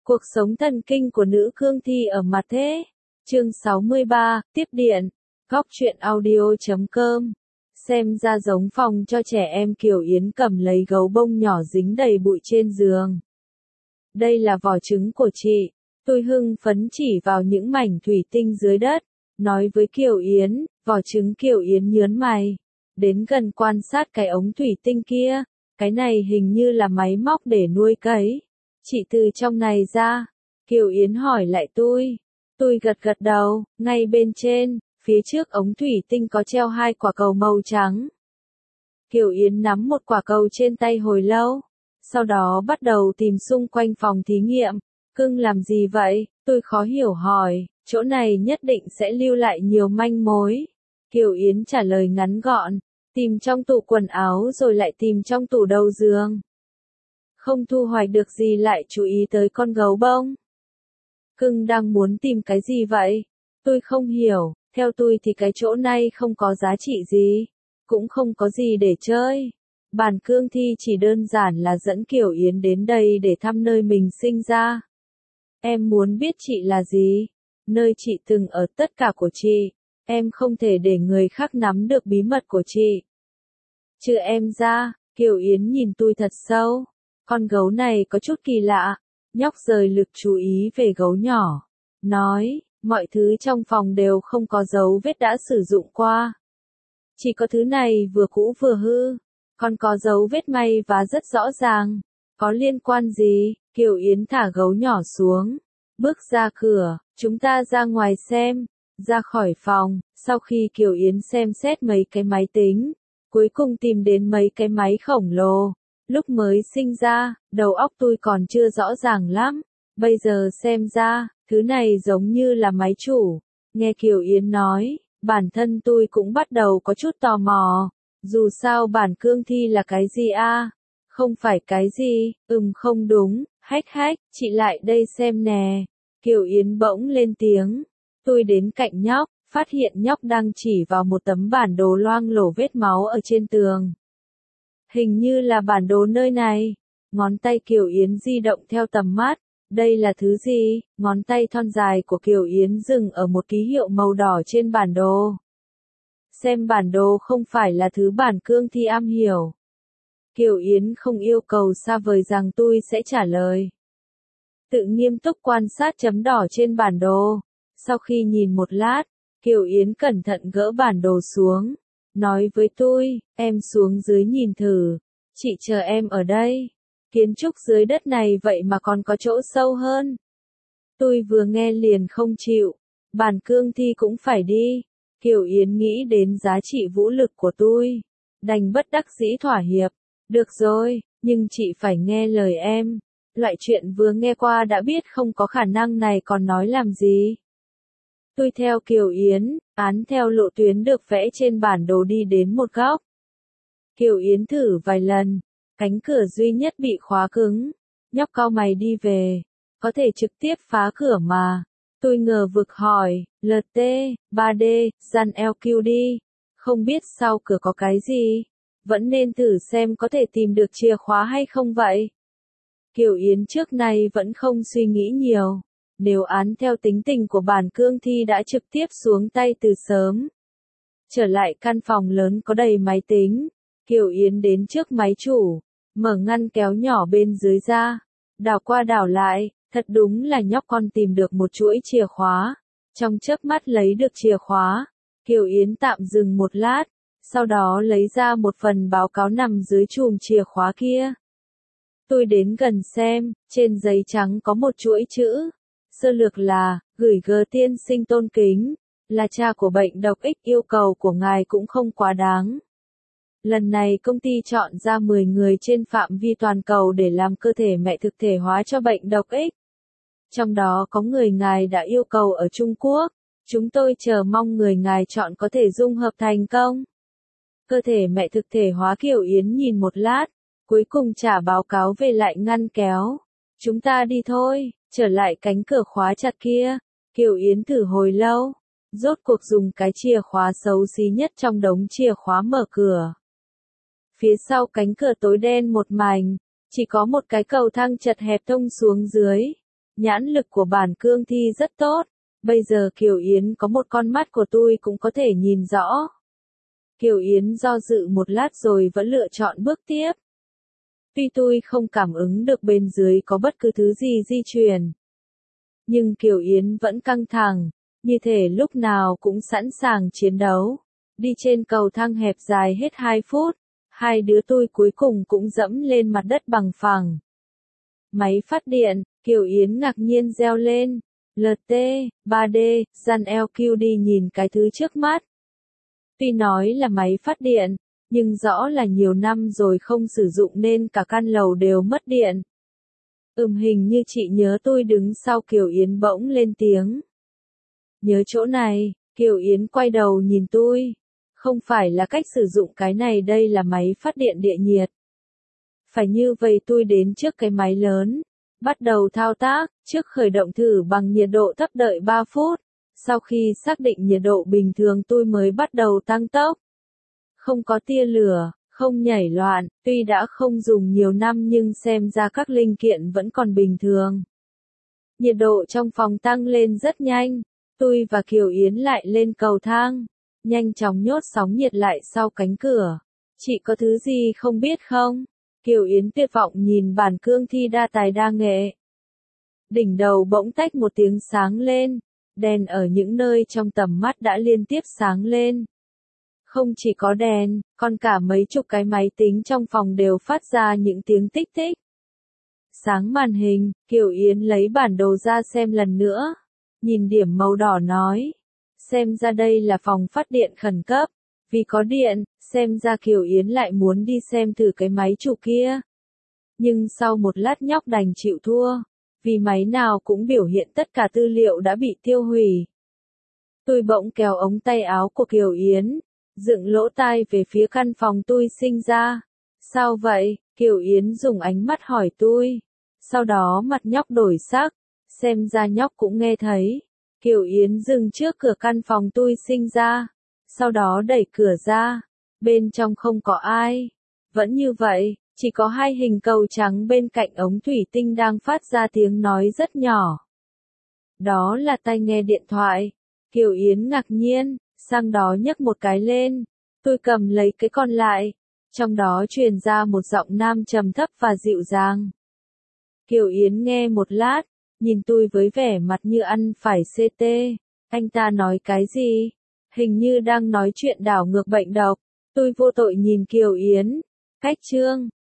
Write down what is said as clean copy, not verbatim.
Cuộc sống thần kinh của nữ cương thi ở mặt thế. Chương 63, tiếp điện. Góc truyện audio.com. Xem ra giống phòng cho trẻ em. Kiều Yến cầm lấy gấu bông nhỏ dính đầy bụi trên giường. Đây là vỏ trứng của chị. Tôi hưng phấn chỉ vào những mảnh thủy tinh dưới đất, nói với Kiều Yến. Vỏ trứng. Kiều Yến nhớn mày, đến gần quan sát cái ống thủy tinh kia. Cái này hình như là máy móc để nuôi cấy. Chị từ trong này ra. Kiều Yến hỏi lại tôi. Tôi gật gật đầu. Ngay bên trên, phía trước ống thủy tinh có treo 2 quả cầu màu trắng. Kiều Yến nắm một quả cầu trên tay hồi lâu, sau đó bắt đầu tìm xung quanh phòng thí nghiệm. Cưng làm gì vậy? Tôi khó hiểu hỏi. Chỗ này nhất định sẽ lưu lại nhiều manh mối. Kiều Yến trả lời ngắn gọn. Tìm trong tủ quần áo rồi lại tìm trong tủ đầu giường. Không thu hoạch được gì lại chú ý tới con gấu bông. Cưng đang muốn tìm cái gì vậy? Tôi không hiểu. Theo tôi thì cái chỗ này không có giá trị gì, cũng không có gì để chơi. Bản cương thi chỉ đơn giản là dẫn Kiều Yến đến đây để thăm nơi mình sinh ra. Em muốn biết chị là gì? Nơi chị từng ở, tất cả của chị. Em không thể để người khác nắm được bí mật của chị. Trừ em ra. Kiều Yến nhìn tôi thật sâu. Con gấu này có chút kỳ lạ. Nhóc rời lực chú ý về gấu nhỏ. Nói, mọi thứ trong phòng đều không có dấu vết đã sử dụng qua. Chỉ có thứ này vừa cũ vừa hư. Còn có dấu vết may và rất rõ ràng. Có liên quan gì? Kiều Yến thả gấu nhỏ xuống. Bước ra cửa, chúng ta ra ngoài xem. Ra khỏi phòng, sau khi Kiều Yến xem xét mấy cái máy tính, cuối cùng tìm đến mấy cái máy khổng lồ. Lúc mới sinh ra, đầu óc tôi còn chưa rõ ràng lắm. Bây giờ xem ra, thứ này giống như là máy chủ. Nghe Kiều Yến nói, bản thân tôi cũng bắt đầu có chút tò mò. Dù sao bản cương thi là cái gì a? Không phải cái gì, không đúng, hách, chị lại đây xem nè. Kiều Yến bỗng lên tiếng. Tôi đến cạnh nhóc, phát hiện nhóc đang chỉ vào một tấm bản đồ loang lổ vết máu ở trên tường. Hình như là bản đồ nơi này. Ngón tay Kiều Yến di động theo tầm mắt. Đây là thứ gì? Ngón tay thon dài của Kiều Yến dừng ở một ký hiệu màu đỏ trên bản đồ. Xem bản đồ không phải là thứ bản cương thi am hiểu. Kiều Yến không yêu cầu xa vời rằng tôi sẽ trả lời. Tự nghiêm túc quan sát chấm đỏ trên bản đồ. Sau khi nhìn một lát, Kiều Yến cẩn thận gỡ bản đồ xuống. Nói với tôi, em xuống dưới nhìn thử. Chị chờ em ở đây. Kiến trúc dưới đất này vậy mà còn có chỗ sâu hơn. Tôi vừa nghe liền không chịu. Bản cương thi cũng phải đi. Kiều Yến nghĩ đến giá trị vũ lực của tôi. Đành bất đắc dĩ thỏa hiệp. Được rồi, nhưng chị phải nghe lời em. Loại chuyện vừa nghe qua đã biết không có khả năng này còn nói làm gì. Tôi theo Kiều Yến, án theo lộ tuyến được vẽ trên bản đồ đi đến một góc. Kiều Yến thử vài lần, cánh cửa duy nhất bị khóa cứng. Nhóc cau mày đi về, có thể trực tiếp phá cửa mà. Tôi ngờ vực hỏi, LT, 3D, Gian LQD, không biết sau cửa có cái gì? Vẫn nên thử xem có thể tìm được chìa khóa hay không vậy? Kiều Yến trước nay vẫn không suy nghĩ nhiều. Nếu án theo tính tình của bản cương thi đã trực tiếp xuống tay từ sớm. Trở lại căn phòng lớn có đầy máy tính. Kiều Yến đến trước máy chủ, mở ngăn kéo nhỏ bên dưới ra. Đảo qua đảo lại, thật đúng là nhóc con tìm được một chuỗi chìa khóa. Trong chớp mắt lấy được chìa khóa, Kiều Yến tạm dừng một lát, sau đó lấy ra một phần báo cáo nằm dưới chùm chìa khóa kia. Tôi đến gần xem, trên giấy trắng có một chuỗi chữ. Sơ lược là, gửi G tiên sinh tôn kính, là cha của bệnh độc X, yêu cầu của ngài cũng không quá đáng. Lần này công ty chọn ra 10 người trên phạm vi toàn cầu để làm cơ thể mẹ thực thể hóa cho bệnh độc X. Trong đó có người ngài đã yêu cầu ở Trung Quốc. Chúng tôi chờ mong người ngài chọn có thể dung hợp thành công. Cơ thể mẹ thực thể hóa. Kiều Yến nhìn một lát, cuối cùng trả báo cáo về lại ngăn kéo. Chúng ta đi thôi. Trở lại cánh cửa khóa chặt kia, Kiều Yến thử hồi lâu, rốt cuộc dùng cái chìa khóa xấu xí nhất trong đống chìa khóa mở cửa. Phía sau cánh cửa tối đen một mảnh, chỉ có một cái cầu thang chật hẹp thông xuống dưới. Nhãn lực của bản cương thi rất tốt. Bây giờ Kiều Yến có một con mắt của tôi cũng có thể nhìn rõ. Kiều Yến do dự một lát rồi vẫn lựa chọn bước tiếp. Tuy tôi không cảm ứng được bên dưới có bất cứ thứ gì di chuyển. Nhưng Kiều Yến vẫn căng thẳng, như thể lúc nào cũng sẵn sàng chiến đấu. Đi trên cầu thang hẹp dài hết 2 phút, hai đứa tôi cuối cùng cũng dẫm lên mặt đất bằng phẳng. Máy phát điện, Kiều Yến ngạc nhiên reo lên. LT, 3D, Gian LQD nhìn cái thứ trước mắt. Tuy nói là máy phát điện, nhưng rõ là nhiều năm rồi không sử dụng nên cả căn lầu đều mất điện. Hình như chị nhớ tôi đứng sau Kiều Yến bỗng lên tiếng. Nhớ chỗ này, Kiều Yến quay đầu nhìn tôi. Không phải là cách sử dụng cái này, đây là máy phát điện địa nhiệt. Phải như vậy tôi đến trước cái máy lớn. Bắt đầu thao tác, trước khởi động thử bằng nhiệt độ thấp đợi 3 phút. Sau khi xác định nhiệt độ bình thường tôi mới bắt đầu tăng tốc. Không có tia lửa, không nhảy loạn, tuy đã không dùng nhiều năm nhưng xem ra các linh kiện vẫn còn bình thường. Nhiệt độ trong phòng tăng lên rất nhanh. Tôi và Kiều Yến lại lên cầu thang. Nhanh chóng nhốt sóng nhiệt lại sau cánh cửa. Chị có thứ gì không biết không? Kiều Yến tuyệt vọng nhìn bản cương thi đa tài đa nghệ. Đỉnh đầu bỗng tách một tiếng sáng lên. Đèn ở những nơi trong tầm mắt đã liên tiếp sáng lên. Không chỉ có đèn, còn cả mấy chục cái máy tính trong phòng đều phát ra những tiếng tích tích. Sáng màn hình, Kiều Yến lấy bản đồ ra xem lần nữa. Nhìn điểm màu đỏ nói. Xem ra đây là phòng phát điện khẩn cấp. Vì có điện, xem ra Kiều Yến lại muốn đi xem thử cái máy chủ kia. Nhưng sau một lát nhóc đành chịu thua. Vì máy nào cũng biểu hiện tất cả tư liệu đã bị tiêu hủy. Tôi bỗng kéo ống tay áo của Kiều Yến, dựng lỗ tai về phía căn phòng tôi sinh ra. Sao vậy? Kiều Yến dùng ánh mắt hỏi tôi. Sau đó mặt nhóc đổi sắc. Xem ra nhóc cũng nghe thấy. Kiều Yến dừng trước cửa căn phòng tôi sinh ra. Sau đó đẩy cửa ra. Bên trong không có ai. Vẫn như vậy, chỉ có hai hình cầu trắng bên cạnh ống thủy tinh đang phát ra tiếng nói rất nhỏ. Đó là tai nghe điện thoại. Kiều Yến ngạc nhiên, sang đó nhấc một cái lên. Tôi cầm lấy cái còn lại. Trong đó truyền ra một giọng nam trầm thấp và dịu dàng. Kiều Yến nghe một lát, nhìn tôi với vẻ mặt như ăn phải CT. Anh ta nói cái gì? Hình như đang nói chuyện đảo ngược bệnh độc. Tôi vô tội nhìn Kiều Yến. Cách chương